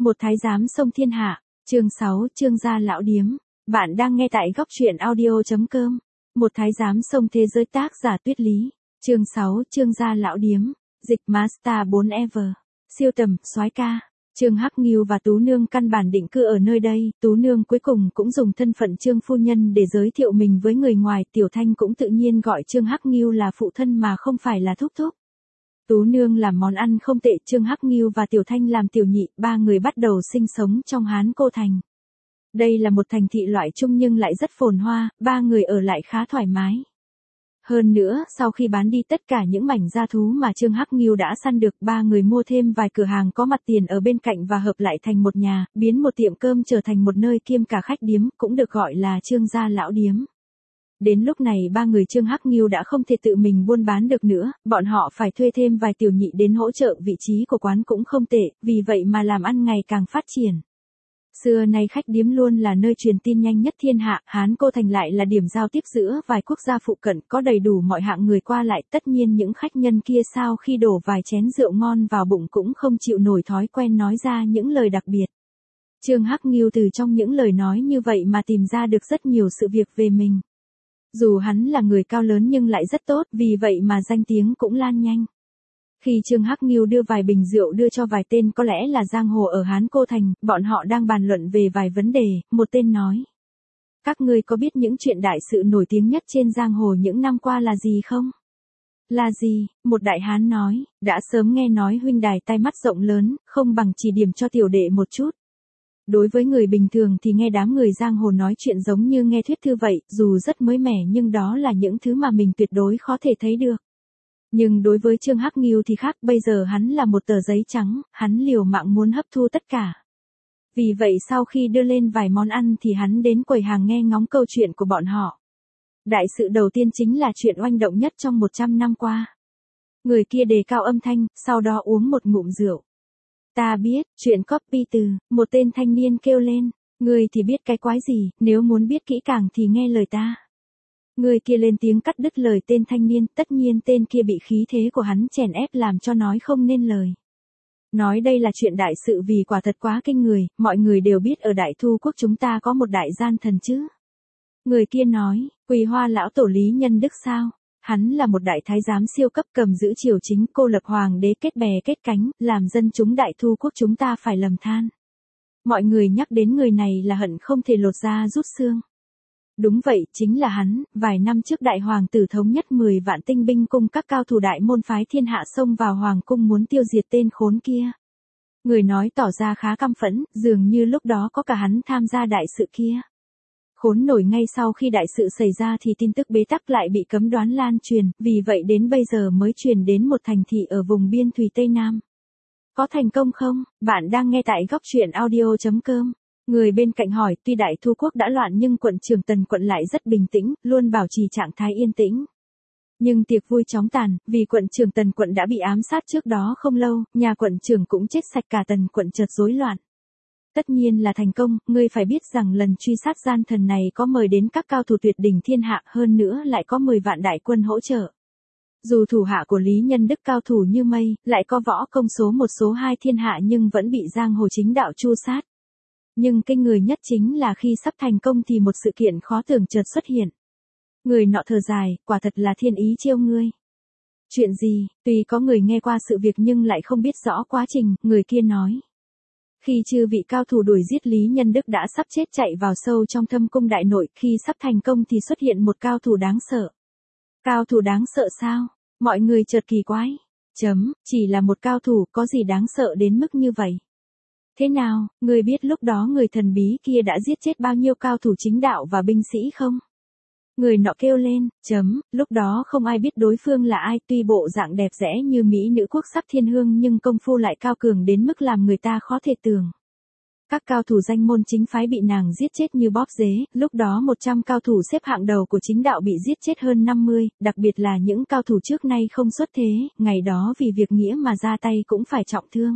Một thái giám xông thiên hạ, chương 6, Trương gia lão điếm. Bạn đang nghe tại góc truyện audio.com. Một thái giám xông thế giới, tác giả Tuyết Lý. Chương 6, Trương gia lão điếm. Dịch Master 4 Ever. Siêu tầm, soái ca. Trương Hắc Ngưu và Tú Nương căn bản định cư ở nơi đây, Tú Nương cuối cùng cũng dùng thân phận Trương phu nhân để giới thiệu mình với người ngoài, Tiểu Thanh cũng tự nhiên gọi Trương Hắc Ngưu là phụ thân mà không phải là thúc thúc. Tú Nương làm món ăn không tệ, Trương Hắc Ngưu và Tiểu Thanh làm tiểu nhị, ba người bắt đầu sinh sống trong Hán Cô Thành. Đây là một thành thị loại trung nhưng lại rất phồn hoa, ba người ở lại khá thoải mái. Hơn nữa, sau khi bán đi tất cả những mảnh da thú mà Trương Hắc Ngưu đã săn được, ba người mua thêm vài cửa hàng có mặt tiền ở bên cạnh và hợp lại thành một nhà, biến một tiệm cơm trở thành một nơi kiêm cả khách điếm, cũng được gọi là Trương gia lão điếm. Đến lúc này ba người Trương Hắc Ngưu đã không thể tự mình buôn bán được nữa, bọn họ phải thuê thêm vài tiểu nhị đến hỗ trợ, vị trí của quán cũng không tệ, vì vậy mà làm ăn ngày càng phát triển. Xưa nay khách điếm luôn là nơi truyền tin nhanh nhất thiên hạ, Hán Cô Thành lại là điểm giao tiếp giữa vài quốc gia phụ cận, có đầy đủ mọi hạng người qua lại, tất nhiên những khách nhân kia sau khi đổ vài chén rượu ngon vào bụng cũng không chịu nổi thói quen nói ra những lời đặc biệt. Trương Hắc Ngưu từ trong những lời nói như vậy mà tìm ra được rất nhiều sự việc về mình. Dù hắn là người cao lớn nhưng lại rất tốt, vì vậy mà danh tiếng cũng lan nhanh. Khi Trương Hắc Ngưu đưa vài bình rượu đưa cho vài tên có lẽ là giang hồ ở Hán Cô Thành, bọn họ đang bàn luận về vài vấn đề, một tên nói. Các ngươi có biết những chuyện đại sự nổi tiếng nhất trên giang hồ những năm qua là gì không? Là gì? Một đại hán nói, đã sớm nghe nói huynh đài tai mắt rộng lớn, không bằng chỉ điểm cho tiểu đệ một chút. Đối với người bình thường thì nghe đám người giang hồ nói chuyện giống như nghe thuyết thư vậy, dù rất mới mẻ nhưng đó là những thứ mà mình tuyệt đối khó thể thấy được. Nhưng đối với Trương Hắc Ngưu thì khác, bây giờ hắn là một tờ giấy trắng, hắn liều mạng muốn hấp thu tất cả. Vì vậy sau khi đưa lên vài món ăn thì hắn đến quầy hàng nghe ngóng câu chuyện của bọn họ. Đại sự đầu tiên chính là chuyện oanh động nhất trong 100 năm qua. Người kia đề cao âm thanh, sau đó uống một ngụm rượu. Ta biết, chuyện copy từ, một tên thanh niên kêu lên, người thì biết cái quái gì, nếu muốn biết kỹ càng thì nghe lời ta. Người kia lên tiếng cắt đứt lời tên thanh niên, tất nhiên tên kia bị khí thế của hắn chèn ép làm cho nói không nên lời. Nói đây là chuyện đại sự vì quả thật quá kinh người, mọi người đều biết ở Đại Thu Quốc chúng ta có một đại gian thần chứ. Người kia nói, Quỳ Hoa lão tổ Lý Nhân Đức sao? Hắn là một đại thái giám siêu cấp, cầm giữ triều chính, cô lập hoàng đế, kết bè kết cánh, làm dân chúng Đại Thu Quốc chúng ta phải lầm than. Mọi người nhắc đến người này là hận không thể lột da rút xương. Đúng vậy, chính là hắn, vài năm trước đại hoàng tử thống nhất 10 vạn tinh binh cùng các cao thủ đại môn phái thiên hạ xông vào hoàng cung muốn tiêu diệt tên khốn kia. Người nói tỏ ra khá căm phẫn, dường như lúc đó có cả hắn tham gia đại sự kia. Khốn nổi, ngay sau khi đại sự xảy ra thì tin tức bế tắc lại bị cấm đoán lan truyền, vì vậy đến bây giờ mới truyền đến một thành thị ở vùng biên thùy Tây Nam. Có thành công không? Bạn đang nghe tại góc truyện audio.com. Người bên cạnh hỏi, tuy Đại Thu Quốc đã loạn nhưng quận trưởng Tần quận lại rất bình tĩnh, luôn bảo trì trạng thái yên tĩnh. Nhưng tiệc vui chóng tàn, vì quận trưởng Tần quận đã bị ám sát trước đó không lâu, nhà quận trưởng cũng chết sạch, cả Tần quận chợt rối loạn. Tất nhiên là thành công, ngươi phải biết rằng lần truy sát gian thần này có mời đến các cao thủ tuyệt đỉnh thiên hạ, hơn nữa lại có 10 vạn đại quân hỗ trợ. Dù thủ hạ của Lý Nhân Đức cao thủ như mây, lại có võ công số 1 số 2 thiên hạ nhưng vẫn bị giang hồ chính đạo tru sát. Nhưng kinh người nhất chính là khi sắp thành công thì một sự kiện khó tưởng chợt xuất hiện. Người nọ thở dài, quả thật là thiên ý chiêu ngươi. Chuyện gì? Tuy có người nghe qua sự việc nhưng lại không biết rõ quá trình, người kia nói. Khi chư vị cao thủ đuổi giết Lý Nhân Đức đã sắp chết chạy vào sâu trong thâm cung đại nội, khi sắp thành công thì xuất hiện một cao thủ đáng sợ. Cao thủ đáng sợ sao? Mọi người chợt kỳ quái. Chỉ là một cao thủ, có gì đáng sợ đến mức như vậy? Thế nào, người biết lúc đó người thần bí kia đã giết chết bao nhiêu cao thủ chính đạo và binh sĩ không? Người nọ kêu lên, lúc đó không ai biết đối phương là ai, tuy bộ dạng đẹp đẽ như mỹ nữ quốc sắc thiên hương nhưng công phu lại cao cường đến mức làm người ta khó thể tưởng. Các cao thủ danh môn chính phái bị nàng giết chết như bóp dế, lúc đó 100 cao thủ xếp hạng đầu của chính đạo bị giết chết hơn 50, đặc biệt là những cao thủ trước nay không xuất thế, ngày đó vì việc nghĩa mà ra tay cũng phải trọng thương.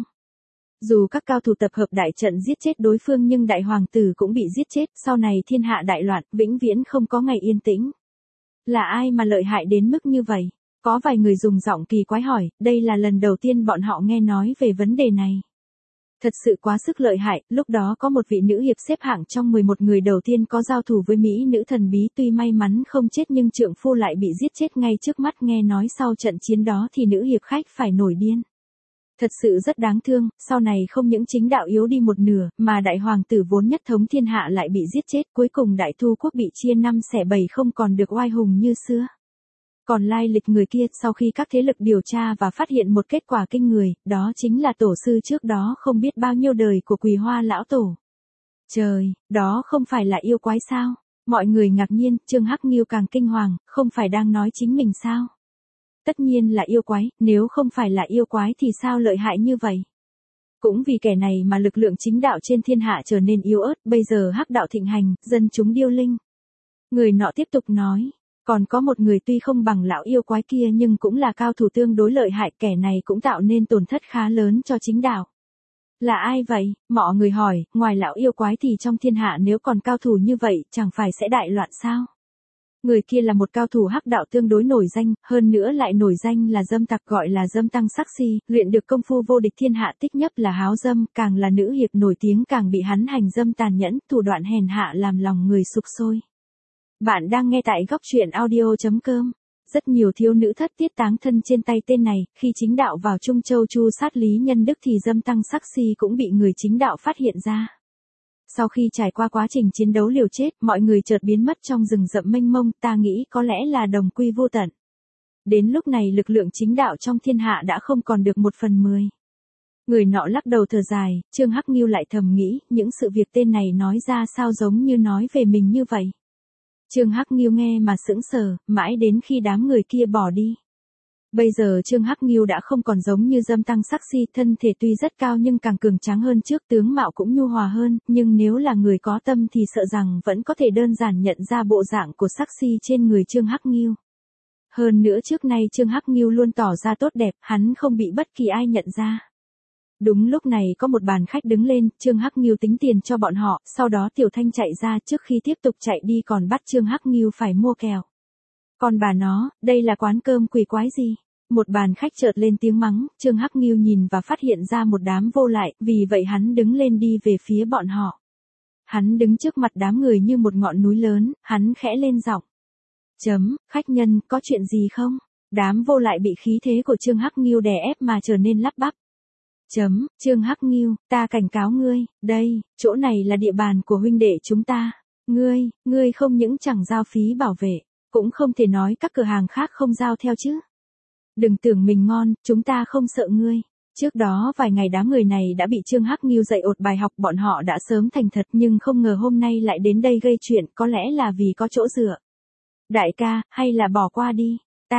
Dù các cao thủ tập hợp đại trận giết chết đối phương nhưng đại hoàng tử cũng bị giết chết, sau này thiên hạ đại loạn, vĩnh viễn không có ngày yên tĩnh. Là ai mà lợi hại đến mức như vậy? Có vài người dùng giọng kỳ quái hỏi, đây là lần đầu tiên bọn họ nghe nói về vấn đề này. Thật sự quá sức lợi hại, lúc đó có một vị nữ hiệp xếp hạng trong 11 người đầu tiên có giao thủ với Mỹ nữ thần bí, tuy may mắn không chết nhưng trượng phu lại bị giết chết ngay trước mắt, nghe nói sau trận chiến đó thì nữ hiệp khách phải nổi điên. Thật sự rất đáng thương, sau này không những chính đạo yếu đi một nửa, mà đại hoàng tử vốn nhất thống thiên hạ lại bị giết chết, cuối cùng đại thu quốc bị chia 5/7 không còn được oai hùng như xưa. Còn lai lịch người kia, sau khi các thế lực điều tra và phát hiện một kết quả kinh người, đó chính là tổ sư trước đó không biết bao nhiêu đời của Quỳ Hoa lão tổ. Trời, đó không phải là yêu quái sao? Mọi người ngạc nhiên, Trương Hắc Nghiêu càng kinh hoàng, không phải đang nói chính mình sao? Tất nhiên là yêu quái, nếu không phải là yêu quái thì sao lợi hại như vậy? Cũng vì kẻ này mà lực lượng chính đạo trên thiên hạ trở nên yếu ớt, bây giờ hắc đạo thịnh hành, dân chúng điêu linh. Người nọ tiếp tục nói, còn có một người tuy không bằng lão yêu quái kia nhưng cũng là cao thủ tương đối lợi hại, kẻ này cũng tạo nên tổn thất khá lớn cho chính đạo. Là ai vậy? Mọi người hỏi, ngoài lão yêu quái thì trong thiên hạ nếu còn cao thủ như vậy, chẳng phải sẽ đại loạn sao? Người kia là một cao thủ hắc đạo tương đối nổi danh, hơn nữa lại nổi danh là dâm tặc, gọi là Dâm Tăng Sắc Si, luyện được công phu vô địch thiên hạ, tích nhấp là háo dâm, càng là nữ hiệp nổi tiếng càng bị hắn hành dâm tàn nhẫn, thủ đoạn hèn hạ làm lòng người sục sôi. Bạn đang nghe tại góc truyện audio.com. Rất nhiều thiếu nữ thất tiết táng thân trên tay tên này, khi chính đạo vào Trung Châu tru sát Lý Nhân Đức thì Dâm Tăng Sắc Si cũng bị người chính đạo phát hiện ra. Sau khi trải qua quá trình chiến đấu liều chết, mọi người chợt biến mất trong rừng rậm mênh mông, ta nghĩ có lẽ là đồng quy vô tận. Đến lúc này lực lượng chính đạo trong thiên hạ đã không còn được 1/10. Người nọ lắc đầu thở dài, Trương Hắc Nghiêu lại thầm nghĩ, những sự việc tên này nói ra sao giống như nói về mình như vậy. Trương Hắc Nghiêu nghe mà sững sờ, mãi đến khi đám người kia bỏ đi. Bây giờ Trương Hắc Nghiêu đã không còn giống như Dâm Tăng Sắc Si, thân thể tuy rất cao nhưng càng cường tráng hơn trước, tướng mạo cũng nhu hòa hơn, nhưng nếu là người có tâm thì sợ rằng vẫn có thể đơn giản nhận ra bộ dạng của Sắc Si trên người Trương Hắc Nghiêu. Hơn nữa trước nay Trương Hắc Nghiêu luôn tỏ ra tốt đẹp, hắn không bị bất kỳ ai nhận ra. Đúng lúc này có một bàn khách đứng lên, Trương Hắc Nghiêu tính tiền cho bọn họ, sau đó Tiểu Thanh chạy ra, trước khi tiếp tục chạy đi còn bắt Trương Hắc Nghiêu phải mua kẹo. Còn bà nó, đây là quán cơm quỷ quái gì? Một bàn khách chợt lên tiếng mắng, Trương Hắc Nghiêu nhìn và phát hiện ra một đám vô lại, vì vậy hắn đứng lên đi về phía bọn họ. Hắn đứng trước mặt đám người như một ngọn núi lớn, hắn khẽ lên giọng. Khách nhân, có chuyện gì không? Đám vô lại bị khí thế của Trương Hắc Nghiêu đè ép mà trở nên lắp bắp. Trương Hắc Nghiêu, ta cảnh cáo ngươi, đây, chỗ này là địa bàn của huynh đệ chúng ta. Ngươi không những chẳng giao phí bảo vệ, cũng không thể nói các cửa hàng khác không giao theo chứ. Đừng tưởng mình ngon, chúng ta không sợ ngươi. Trước đó vài ngày đám người này đã bị Trương Hắc Nghiêu dạy ột bài học, bọn họ đã sớm thành thật nhưng không ngờ hôm nay lại đến đây gây chuyện, có lẽ là vì có chỗ dựa. Đại ca, hay là bỏ qua đi.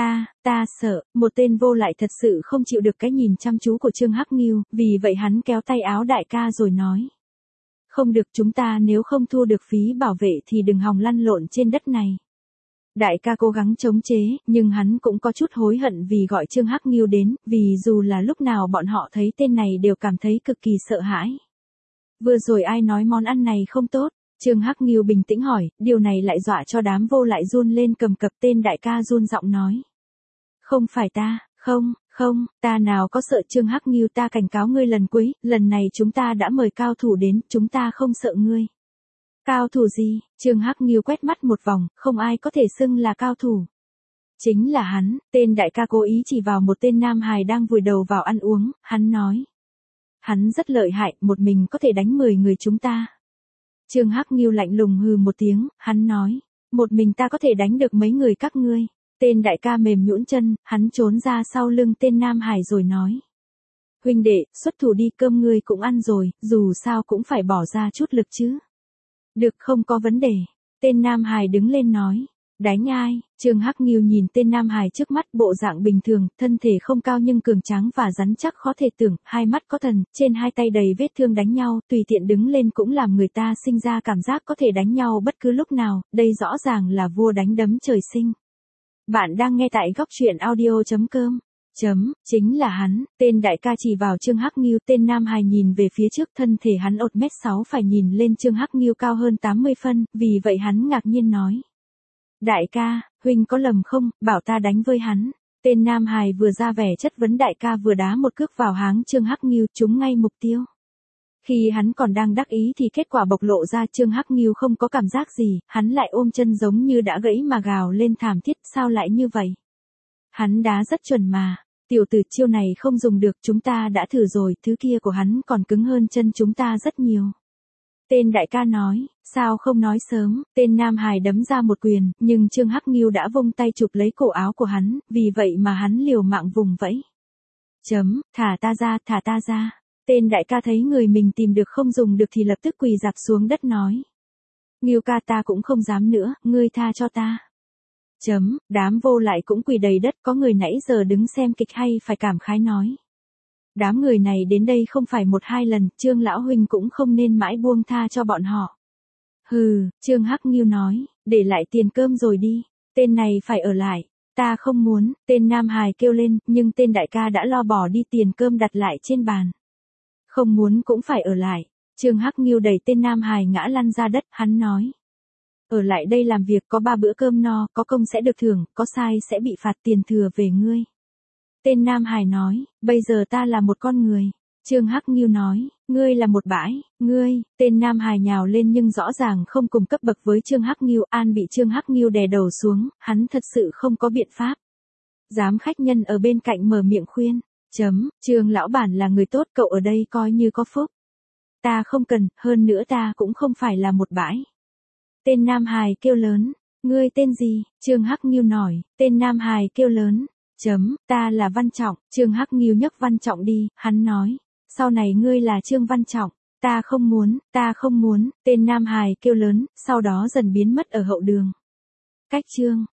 Ta sợ, một tên vô lại thật sự không chịu được cái nhìn chăm chú của Trương Hắc Nghiêu, vì vậy hắn kéo tay áo đại ca rồi nói. Không được, chúng ta nếu không thu được phí bảo vệ thì đừng hòng lăn lộn trên đất này. Đại ca cố gắng chống chế, nhưng hắn cũng có chút hối hận vì gọi Trương Hắc Nghiêu đến, vì dù là lúc nào bọn họ thấy tên này đều cảm thấy cực kỳ sợ hãi. Vừa rồi ai nói món ăn này không tốt? Trương Hắc Nghiêu bình tĩnh hỏi, điều này lại dọa cho đám vô lại run lên cầm cập, tên đại ca run giọng nói. Không phải ta, không, ta nào có sợ. Trương Hắc Nghiêu, ta cảnh cáo ngươi lần cuối, lần này chúng ta đã mời cao thủ đến, chúng ta không sợ ngươi. Cao thủ gì? Trương Hắc Nghiêu quét mắt một vòng, không ai có thể xưng là cao thủ. Chính là hắn, tên đại ca cố ý chỉ vào một tên nam hài đang vùi đầu vào ăn uống, hắn nói. Hắn rất lợi hại, một mình có thể đánh 10 người chúng ta. Trương Hắc Nghiêu lạnh lùng hừ một tiếng, hắn nói. Một mình ta có thể đánh được mấy người các ngươi. Tên đại ca mềm nhũn chân, hắn trốn ra sau lưng tên nam hài rồi nói. Huynh đệ, xuất thủ đi, cơm ngươi cũng ăn rồi, dù sao cũng phải bỏ ra chút lực chứ. Được, không có vấn đề. Tên nam hài đứng lên nói. Đánh ai? Trương Hắc Nghiêu nhìn tên nam hài trước mắt, bộ dạng bình thường, thân thể không cao nhưng cường tráng và rắn chắc khó thể tưởng, hai mắt có thần, trên hai tay đầy vết thương đánh nhau, tùy tiện đứng lên cũng làm người ta sinh ra cảm giác có thể đánh nhau bất cứ lúc nào, đây rõ ràng là vua đánh đấm trời sinh. Bạn đang nghe tại góc truyện audio.com. Chính là hắn, tên đại ca chỉ vào Trương Hắc Nghiêu, tên nam hài nhìn về phía trước, thân thể hắn 1m6 phải nhìn lên Trương Hắc Nghiêu cao hơn 80 phân, vì vậy hắn ngạc nhiên nói. Đại ca, huynh có lầm không, bảo ta đánh với hắn. Tên nam hài vừa ra vẻ chất vấn đại ca vừa đá một cước vào háng Trương Hắc Nghiêu, trúng ngay mục tiêu. Khi hắn còn đang đắc ý thì kết quả bộc lộ ra, Trương Hắc Nghiêu không có cảm giác gì, hắn lại ôm chân giống như đã gãy mà gào lên thảm thiết, sao lại như vậy? Hắn đá rất chuẩn mà. Tiểu tử, chiêu này không dùng được, chúng ta đã thử rồi, thứ kia của hắn còn cứng hơn chân chúng ta rất nhiều. Tên đại ca nói, sao không nói sớm, tên Nam Hải đấm ra một quyền, nhưng Trương Hắc Nghiêu đã vung tay chụp lấy cổ áo của hắn, vì vậy mà hắn liều mạng vùng vẫy. Thả ta ra, thả ta ra. Tên đại ca thấy người mình tìm được không dùng được thì lập tức quỳ rạp xuống đất nói. Nghiêu ca, ta cũng không dám nữa, ngươi tha cho ta. Đám vô lại cũng quỳ đầy đất, có người nãy giờ đứng xem kịch hay phải cảm khái nói. Đám người này đến đây không phải một hai lần, Trương lão huynh cũng không nên mãi buông tha cho bọn họ. Hừ, Trương Hắc Nghiêu nói, để lại tiền cơm rồi đi, tên này phải ở lại. Ta không muốn, tên Nam Hải kêu lên, nhưng tên đại ca đã lo bỏ đi tiền cơm đặt lại trên bàn. Không muốn cũng phải ở lại. Trương Hắc Nghiêu đẩy tên Nam Hải ngã lăn ra đất, hắn nói. Ở lại đây làm việc, có 3 bữa cơm no, có công sẽ được thưởng, có sai sẽ bị phạt tiền thừa về ngươi. Tên Nam Hải nói, bây giờ ta là một con người. Trương Hắc Nghiêu nói, ngươi là một bãi, ngươi. Tên Nam Hải nhào lên nhưng rõ ràng không cùng cấp bậc với Trương Hắc Nghiêu, An bị Trương Hắc Nghiêu đè đầu xuống, hắn thật sự không có biện pháp. Giám khách nhân ở bên cạnh mở miệng khuyên. Trương lão bản là người tốt, cậu ở đây coi như có phúc. Ta không cần, hơn nữa ta cũng không phải là một bãi. Tên Nam Hải kêu lớn, ngươi tên gì? Trương Hắc Nghiêu nói, tên Nam Hải kêu lớn, ta là Văn Trọng. Trương Hắc Nghiêu nhấc Văn Trọng đi, hắn nói, sau này ngươi là Trương Văn Trọng. Ta không muốn, tên Nam Hải kêu lớn, sau đó dần biến mất ở hậu đường. Cách chương